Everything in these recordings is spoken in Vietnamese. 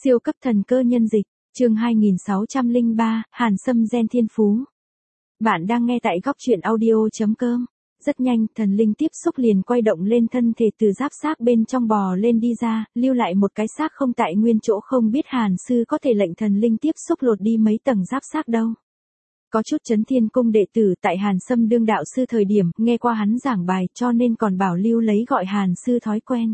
Siêu cấp thần cơ nhân dịch, chương 2603, Hàn Sâm gen thiên phú. Bạn đang nghe tại góc truyện audio.com. Rất nhanh, thần linh tiếp xúc liền quay động lên thân thể từ giáp xác bên trong bò lên đi ra, lưu lại một cái xác không tại nguyên chỗ, không biết Hàn sư có thể lệnh thần linh tiếp xúc lột đi mấy tầng giáp xác đâu. Có chút Chấn Thiên Cung đệ tử tại Hàn Sâm đương đạo sư thời điểm, nghe qua hắn giảng bài cho nên còn bảo lưu lấy gọi Hàn sư thói quen.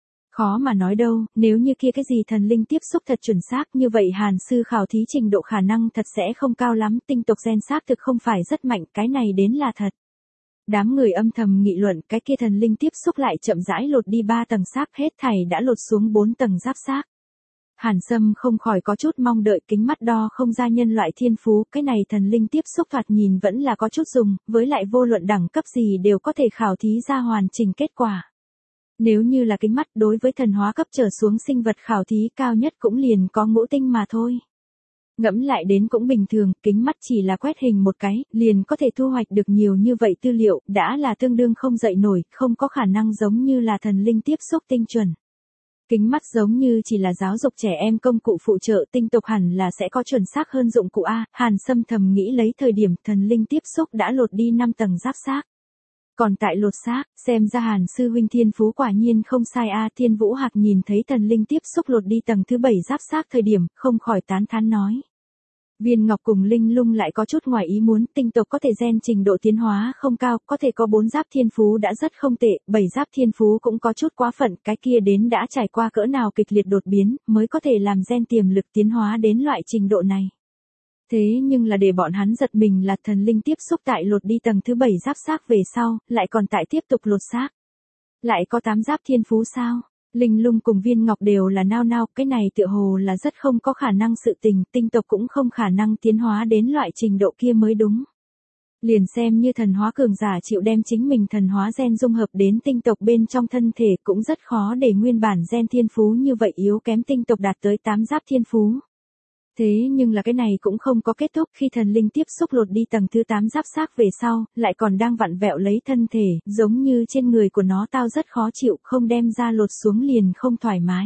Khó mà nói đâu, nếu như kia cái gì thần linh tiếp xúc thật chuẩn xác như vậy Hàn sư khảo thí trình độ khả năng thật sẽ không cao lắm, tinh tộc gen xác thực không phải rất mạnh, cái này đến là thật. Đám người âm thầm nghị luận, cái kia thần linh tiếp xúc lại chậm rãi lột đi 3 tầng xác, hết thảy đã lột xuống 4 tầng giáp xác. Hàn Sâm không khỏi có chút mong đợi, kính mắt đo không ra nhân loại thiên phú, cái này thần linh tiếp xúc thoạt nhìn vẫn là có chút dùng, với lại vô luận đẳng cấp gì đều có thể khảo thí ra hoàn chỉnh kết quả. Nếu như là kính mắt đối với thần hóa cấp trở xuống sinh vật khảo thí cao nhất cũng liền có ngũ tinh mà thôi. Ngẫm lại đến cũng bình thường, kính mắt chỉ là quét hình một cái, liền có thể thu hoạch được nhiều như vậy tư liệu, đã là tương đương không dậy nổi, không có khả năng giống như là thần linh tiếp xúc tinh chuẩn. Kính mắt giống như chỉ là giáo dục trẻ em công cụ phụ trợ, tinh tộc hẳn là sẽ có chuẩn xác hơn dụng cụ A. Hàn Sâm thầm nghĩ lấy thời điểm thần linh tiếp xúc đã lột đi 5 tầng giáp xác. Còn tại lột xác, xem ra Hàn sư huynh thiên phú quả nhiên không sai A. Thiên Vũ Hạc nhìn thấy thần linh tiếp xúc lột đi tầng thứ 7 giáp xác thời điểm, không khỏi tán thán nói. Viên Ngọc cùng Linh Lung lại có chút ngoài ý muốn, tinh tộc có thể gen trình độ tiến hóa không cao, có thể có 4 giáp thiên phú đã rất không tệ, 7 giáp thiên phú cũng có chút quá phận, cái kia đến đã trải qua cỡ nào kịch liệt đột biến, mới có thể làm gen tiềm lực tiến hóa đến loại trình độ này. Thế nhưng là để bọn hắn giật mình là thần linh tiếp xúc tại lột đi tầng thứ 7 giáp xác về sau, lại còn tại tiếp tục lột xác. Lại có 8 giáp thiên phú sao? Linh Lung cùng Viên Ngọc đều là nao nao, cái này tựa hồ là rất không có khả năng sự tình, tinh tộc cũng không khả năng tiến hóa đến loại trình độ kia mới đúng. Liền xem như thần hóa cường giả chịu đem chính mình thần hóa gen dung hợp đến tinh tộc bên trong thân thể cũng rất khó để nguyên bản gen thiên phú như vậy yếu kém tinh tộc đạt tới 8 giáp thiên phú. Thế nhưng là cái này cũng không có kết thúc, khi thần linh tiếp xúc lột đi tầng thứ 8 giáp xác về sau, lại còn đang vặn vẹo lấy thân thể, giống như trên người của nó tao rất khó chịu, không đem ra lột xuống liền không thoải mái.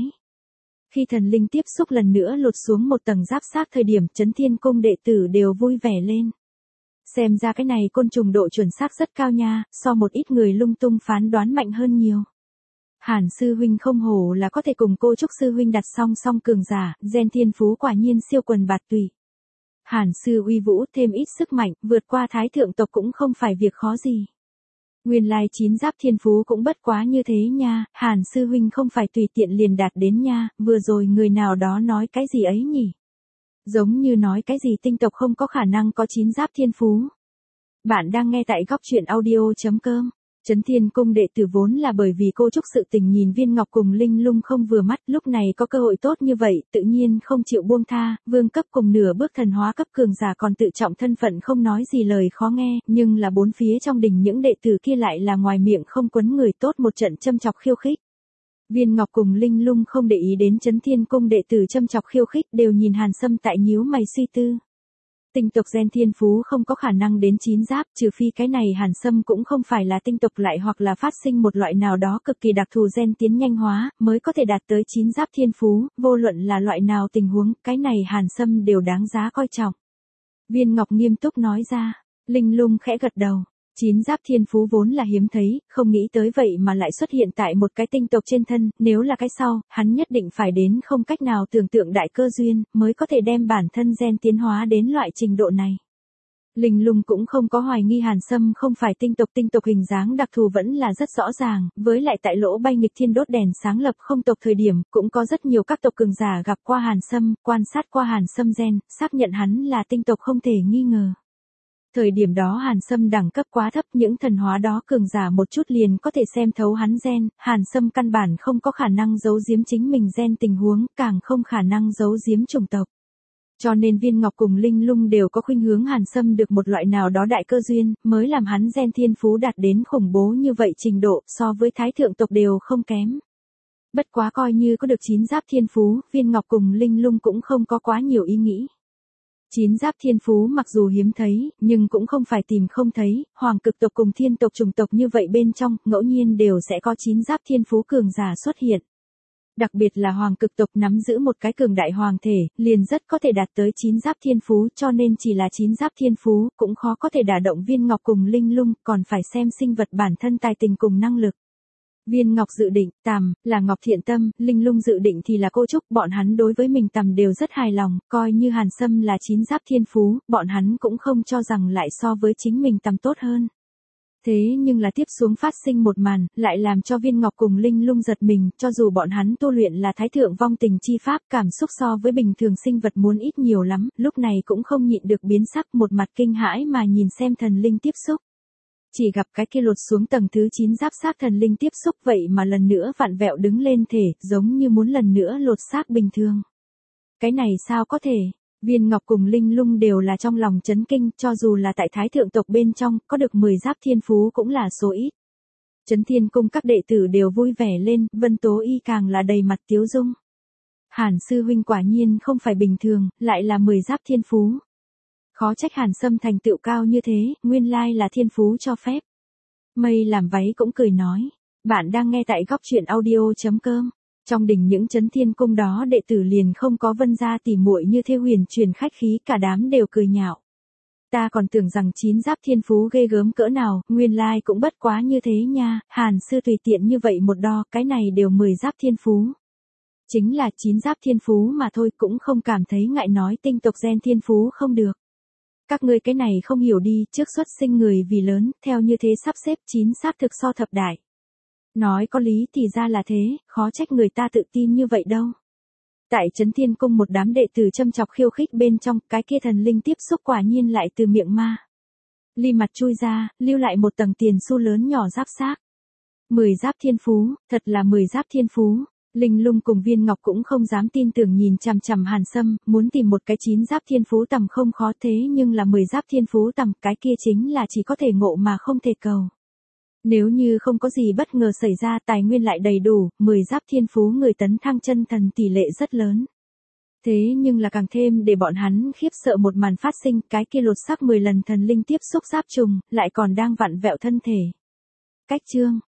Khi thần linh tiếp xúc lần nữa lột xuống một tầng giáp xác thời điểm, Chấn Thiên Cung đệ tử đều vui vẻ lên. Xem ra cái này côn trùng độ chuẩn xác rất cao nha, so một ít người lung tung phán đoán mạnh hơn nhiều. Hàn sư huynh không hổ là có thể cùng cô Trúc sư huynh đặt song song cường giả, gen thiên phú quả nhiên siêu quần bạt tùy. Hàn sư uy vũ thêm ít sức mạnh, vượt qua thái thượng tộc cũng không phải việc khó gì. Nguyên lai 9 giáp thiên phú cũng bất quá như thế nha, Hàn sư huynh không phải tùy tiện liền đạt đến nha, vừa rồi người nào đó nói cái gì ấy nhỉ? Giống như nói cái gì tinh tộc không có khả năng có 9 giáp thiên phú. Bạn đang nghe tại góc truyện audio.com. Chấn Thiên Cung đệ tử vốn là bởi vì cô Trúc sự tình nhìn Viên Ngọc cùng Linh Lung không vừa mắt, lúc này có cơ hội tốt như vậy, tự nhiên không chịu buông tha, vương cấp cùng nửa bước thần hóa cấp cường giả còn tự trọng thân phận không nói gì lời khó nghe, nhưng là bốn phía trong đình những đệ tử kia lại là ngoài miệng không quấn người tốt một trận châm chọc khiêu khích. Viên Ngọc cùng Linh Lung không để ý đến Chấn Thiên Cung đệ tử châm chọc khiêu khích, đều nhìn Hàn Sâm tại nhíu mày suy tư. Tinh tộc gen thiên phú không có khả năng đến 9 giáp, trừ phi cái này Hàn Sâm cũng không phải là tinh tộc lại hoặc là phát sinh một loại nào đó cực kỳ đặc thù gen tiến nhanh hóa, mới có thể đạt tới 9 giáp thiên phú, vô luận là loại nào tình huống, cái này Hàn Sâm đều đáng giá coi trọng. Viên Ngọc nghiêm túc nói ra, Linh Lung khẽ gật đầu. 9 giáp thiên phú vốn là hiếm thấy, không nghĩ tới vậy mà lại xuất hiện tại một cái tinh tộc trên thân, nếu là cái sau, hắn nhất định phải đến không cách nào tưởng tượng đại cơ duyên, mới có thể đem bản thân gen tiến hóa đến loại trình độ này. Linh Lung cũng không có hoài nghi Hàn Sâm không phải tinh tộc hình dáng đặc thù vẫn là rất rõ ràng, với lại tại lỗ bay nghịch thiên đốt đèn sáng lập không tộc thời điểm, cũng có rất nhiều các tộc cường giả gặp qua Hàn Sâm, quan sát qua Hàn Sâm gen, xác nhận hắn là tinh tộc không thể nghi ngờ. Thời điểm đó Hàn Sâm đẳng cấp quá thấp, những thần hóa đó cường giả một chút liền có thể xem thấu hắn gen, Hàn Sâm căn bản không có khả năng giấu giếm chính mình gen tình huống, càng không khả năng giấu giếm chủng tộc. Cho nên Viên Ngọc cùng Linh Lung đều có khuynh hướng Hàn Sâm được một loại nào đó đại cơ duyên, mới làm hắn gen thiên phú đạt đến khủng bố như vậy trình độ, so với thái thượng tộc đều không kém. Bất quá coi như có được 9 giáp thiên phú, Viên Ngọc cùng Linh Lung cũng không có quá nhiều ý nghĩ. 9 giáp thiên phú mặc dù hiếm thấy, nhưng cũng không phải tìm không thấy, hoàng cực tộc cùng thiên tộc chủng tộc như vậy bên trong, ngẫu nhiên đều sẽ có 9 giáp thiên phú cường giả xuất hiện. Đặc biệt là hoàng cực tộc nắm giữ một cái cường đại hoàng thể, liền rất có thể đạt tới 9 giáp thiên phú, cho nên chỉ là 9 giáp thiên phú, cũng khó có thể đả động Viên Ngọc cùng Linh Lung, còn phải xem sinh vật bản thân tài tình cùng năng lực. Viên Ngọc dự định, Tằm, là Ngọc Thiện Tâm, Linh Lung dự định thì là Cô Trúc, bọn hắn đối với mình Tằm đều rất hài lòng, coi như Hàn Sâm là 9 giáp thiên phú, bọn hắn cũng không cho rằng lại so với chính mình Tằm tốt hơn. Thế nhưng là tiếp xuống phát sinh một màn, lại làm cho Viên Ngọc cùng Linh Lung giật mình, cho dù bọn hắn tu luyện là thái thượng vong tình chi pháp, cảm xúc so với bình thường sinh vật muốn ít nhiều lắm, lúc này cũng không nhịn được biến sắc, một mặt kinh hãi mà nhìn xem thần linh tiếp xúc. Chỉ gặp cái kia lột xuống tầng thứ 9 giáp xác thần linh tiếp xúc vậy mà lần nữa vặn vẹo đứng lên thể, giống như muốn lần nữa lột xác bình thường. Cái này sao có thể? Viên Ngọc cùng Linh Lung đều là trong lòng chấn kinh, cho dù là tại thái thượng tộc bên trong, có được 10 giáp thiên phú cũng là số ít. Chấn Thiên Cung các đệ tử đều vui vẻ lên, Vân Tố Y càng là đầy mặt tiếu dung. Hàn sư huynh quả nhiên không phải bình thường, lại là 10 giáp thiên phú. Khó trách Hàn Sâm thành tựu cao như thế, nguyên lai là thiên phú cho phép. Mây làm váy cũng cười nói, bạn đang nghe tại góc truyện audio.com. Trong đỉnh những Chấn Thiên Cung đó đệ tử liền không có Vân gia tỉ muội như thế huyền truyền khách khí, cả đám đều cười nhạo. Ta còn tưởng rằng 9 giáp thiên phú ghê gớm cỡ nào, nguyên lai cũng bất quá như thế nha, Hàn sư tùy tiện như vậy một đo, cái này đều 10 giáp thiên phú. Chính là 9 giáp thiên phú mà thôi, cũng không cảm thấy ngại nói tinh tộc gen thiên phú không được. Các ngươi cái này không hiểu đi, trước xuất sinh người vì lớn, theo như thế sắp xếp 9 xác thực so thập đại. Nói có lý thì ra là thế, khó trách người ta tự tin như vậy đâu. Tại Chấn Thiên Cung một đám đệ tử châm chọc khiêu khích bên trong, cái kia thần linh tiếp xúc quả nhiên lại từ miệng ma. Ly mặt chui ra, lưu lại một tầng tiền xu lớn nhỏ giáp xác. 10 giáp thiên phú, thật là 10 giáp thiên phú. Linh Lung cùng Viên Ngọc cũng không dám tin tưởng nhìn chằm chằm Hàn Sâm, muốn tìm một cái 9 giáp thiên phú tầm không khó thế nhưng là 10 giáp thiên phú tầm, cái kia chính là chỉ có thể ngộ mà không thể cầu. Nếu như không có gì bất ngờ xảy ra, tài nguyên lại đầy đủ, 10 giáp thiên phú người tấn thăng chân thần tỷ lệ rất lớn. Thế nhưng là càng thêm để bọn hắn khiếp sợ một màn phát sinh, cái kia lột xác 10 lần thần linh tiếp xúc giáp trùng, lại còn đang vặn vẹo thân thể. Cách chương